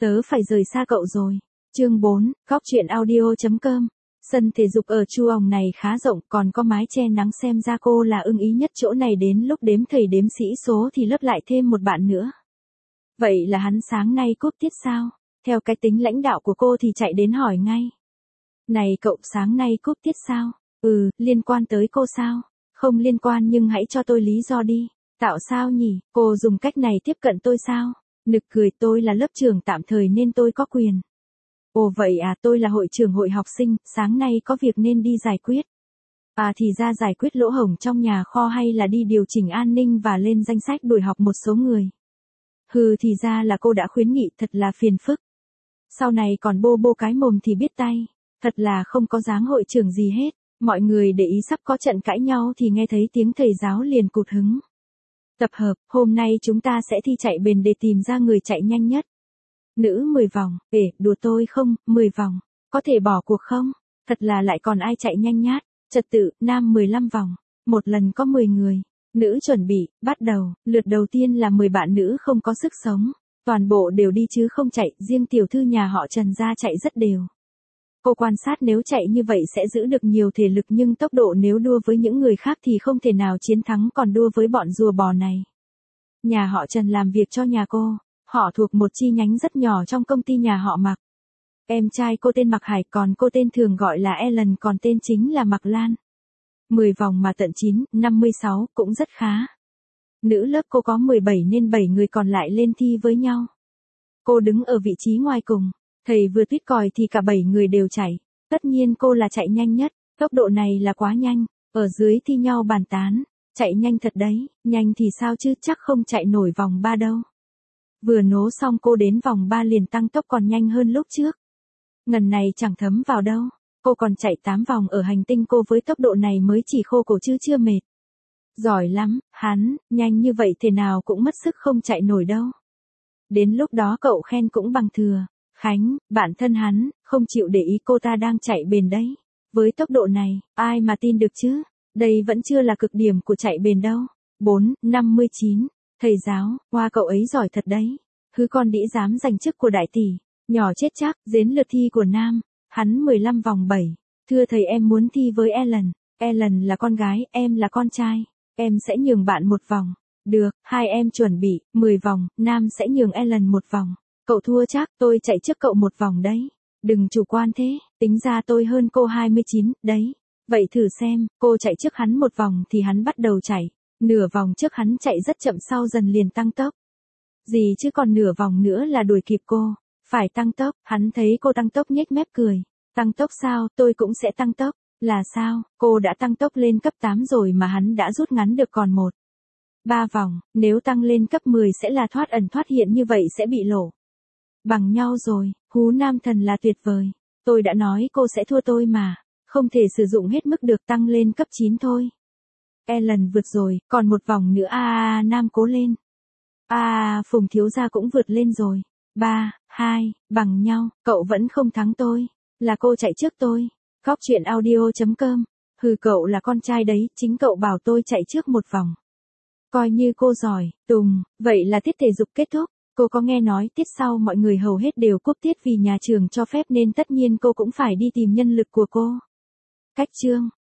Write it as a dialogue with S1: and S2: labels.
S1: Tớ phải rời xa cậu rồi. Chương 4, Góc truyện audio.com. Sân thể dục ở Chu Òng này khá rộng, còn có mái che nắng, xem ra cô là ưng ý nhất chỗ này. Đến lúc đếm thầy đếm sĩ số thì lớp lại thêm một bạn nữa. Vậy là hắn sáng nay cúp tiết sao? Theo cái tính lãnh đạo của cô thì chạy đến hỏi ngay. Này cậu, sáng nay cúp tiết sao? Liên quan tới cô sao? Không liên quan, nhưng hãy cho tôi lý do đi. Tạo sao nhỉ? Cô dùng cách này tiếp cận tôi sao? Nực cười, tôi là lớp trưởng tạm thời nên tôi có quyền. Ồ vậy à, tôi là hội trưởng hội học sinh, sáng nay có việc nên đi giải quyết. À thì ra giải quyết lỗ hổng trong nhà kho hay là đi điều chỉnh an ninh và lên danh sách đuổi học một số người? Thì ra là cô đã khuyến nghị, thật là phiền phức. Sau này còn bô bô cái mồm thì biết tay. Thật là không có dáng hội trưởng gì hết. Mọi người để ý sắp có trận cãi nhau thì nghe thấy tiếng thầy giáo liền cụt hứng. Tập hợp, hôm nay chúng ta sẽ thi chạy bền để tìm ra người chạy nhanh nhất. Nữ 10 vòng, đùa tôi không, 10 vòng, có thể bỏ cuộc không? Thật là lại còn ai chạy nhanh nhát. Trật tự, nam 15 vòng, một lần có 10 người. Nữ chuẩn bị, bắt đầu, lượt đầu tiên là 10 bạn nữ không có sức sống. Toàn bộ đều đi chứ không chạy, riêng tiểu thư nhà họ Trần ra chạy rất đều. Cô quan sát nếu chạy như vậy sẽ giữ được nhiều thể lực, nhưng tốc độ nếu đua với những người khác thì không thể nào chiến thắng, còn đua với bọn rùa bò này. Nhà họ Trần làm việc cho nhà cô, họ thuộc một chi nhánh rất nhỏ trong công ty nhà họ Mạc. Em trai cô tên Mạc Hải, còn cô tên thường gọi là Ellen, còn tên chính là Mạc Lan. 10 vòng mà tận 9, 56, cũng rất khá. Nữ lớp cô có 17 nên 7 người còn lại lên thi với nhau. Cô đứng ở vị trí ngoài cùng. Thầy vừa tuýt còi thì cả 7 người đều chạy. Tất nhiên cô là chạy nhanh nhất, tốc độ này là quá nhanh. Ở dưới thi nhau bàn tán, chạy nhanh thật đấy, nhanh thì sao chứ, chắc không chạy nổi vòng 3 đâu. Vừa nố xong cô đến vòng 3 liền tăng tốc, còn nhanh hơn lúc trước. Ngần này chẳng thấm vào đâu, cô còn chạy 8 vòng ở hành tinh, cô với tốc độ này mới chỉ khô cổ chứ chưa mệt. Giỏi lắm, hắn, nhanh như vậy thế nào cũng mất sức, không chạy nổi đâu. Đến lúc đó cậu khen cũng bằng thừa. Khánh, bạn thân hắn, không chịu để ý cô ta đang chạy bền đấy. Với tốc độ này, ai mà tin được chứ? Đây vẫn chưa là cực điểm của chạy bền đâu. 4, 59. Thầy giáo, qua cậu ấy giỏi thật đấy. Con đĩ dám giành chức của đại tỷ. Nhỏ chết chắc, đến lượt thi của nam. Hắn 15 vòng 7. Thưa thầy, em muốn thi với Ellen. Ellen là con gái, em là con trai. Em sẽ nhường bạn một vòng. Được, hai em chuẩn bị, 10 vòng, nam sẽ nhường Ellen một vòng. Cậu thua chắc, tôi chạy trước cậu một vòng đấy. Đừng chủ quan thế, tính ra tôi hơn cô 29, đấy. Vậy thử xem, cô chạy trước hắn một vòng thì hắn bắt đầu chạy. Nửa vòng trước hắn chạy rất chậm, sau dần liền tăng tốc. Gì chứ, còn nửa vòng nữa là đuổi kịp cô. Phải tăng tốc, hắn thấy cô tăng tốc nhếch mép cười. Tăng tốc sao, tôi cũng sẽ tăng tốc. Là sao, cô đã tăng tốc lên cấp 8 rồi mà hắn đã rút ngắn được còn 3 vòng, nếu tăng lên cấp 10 sẽ là thoát ẩn thoát hiện, như vậy sẽ bị lộ bằng nhau rồi. Hú nam thần là tuyệt vời. Tôi đã nói cô sẽ thua tôi mà. Không thể sử dụng hết mức được, tăng lên cấp 9 thôi. Ellen vượt rồi, còn một vòng nữa. Nam cố lên. Phùng thiếu gia cũng vượt lên rồi. 3, 2, bằng nhau, cậu vẫn không thắng tôi. Là cô chạy trước tôi. Góc truyện audio.com. Cậu là con trai đấy, chính cậu bảo tôi chạy trước một vòng. Coi như cô giỏi, Tùng. Vậy là tiết thể dục kết thúc. Cô có nghe nói tiết sau mọi người hầu hết đều cúp tiết vì nhà trường cho phép, nên tất nhiên cô cũng phải đi tìm nhân lực của cô. Cách chương